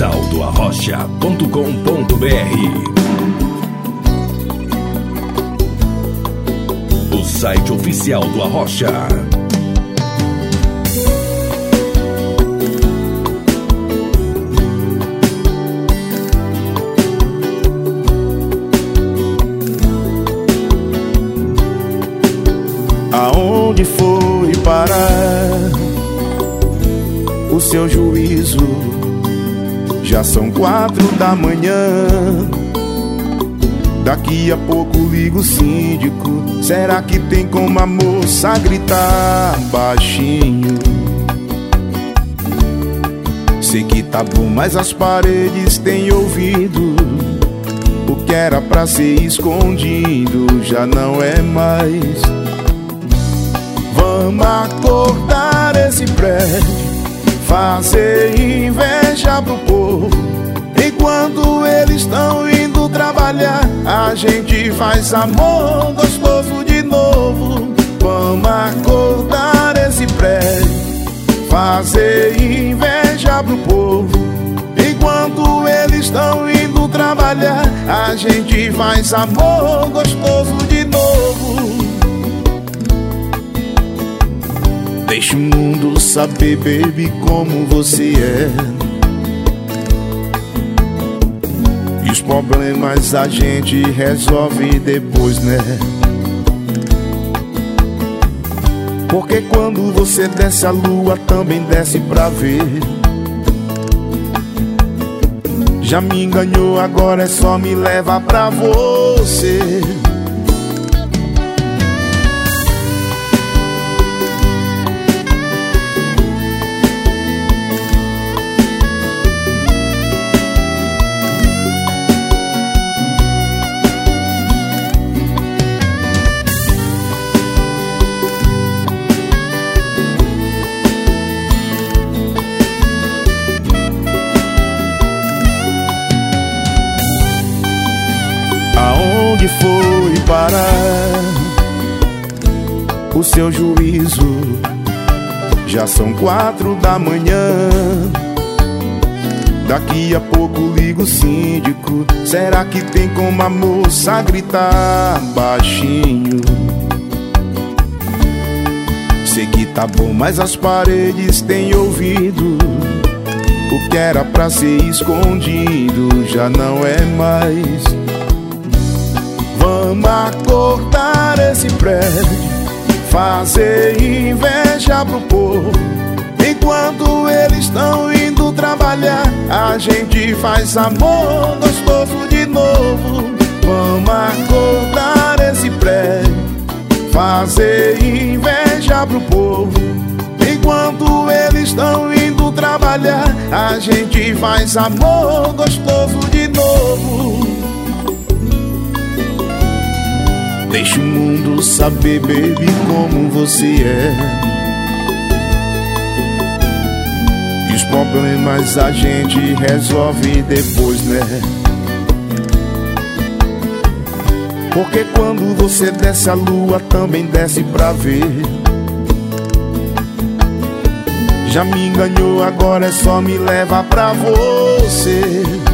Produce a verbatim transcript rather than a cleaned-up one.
digital do arrocha ponto com ponto br. O site oficial do Arrocha. Aonde foi parar o seu juízo? Já são quatro da manhã. Daqui a pouco liga o síndico. Será que tem como a moça gritar baixinho? Sei que tá bom, mas as paredes têm ouvido. O que era pra ser escondido já não é mais. Vamos acordar esse prédio, fazer inveja pro povo. Enquanto eles estão indo trabalhar, a gente faz amor gostoso de novo. Vamos acordar esse prédio, fazer inveja pro povo. Enquanto eles estão indo trabalhar, a gente faz amor gostoso de novo. Deixa o mundo saber, baby, como você é. E os problemas a gente resolve depois, né? Porque quando você desce, a lua também desce pra ver. Já me enganou, agora é só me levar pra você. Aonde foi parar o seu juízo? Já são quatro da manhã. Daqui a pouco liga o síndico. Será que tem como a moça gritar baixinho? Sei que tá bom, mas as paredes têm ouvido. O que era pra ser escondido já não é mais. Vamos acordar esse prédio, fazer inveja pro povo. Enquanto eles estão indo trabalhar, a gente faz amor gostoso de novo. Vamos acordar esse prédio, fazer inveja pro povo. Enquanto eles estão indo trabalhar, a gente faz amor gostoso de novo. Deixa o mundo saber, baby, como você é. E os problemas a gente resolve depois, né? Porque quando você desce, a lua também desce pra ver. Já me enganou, agora é só me levar pra você.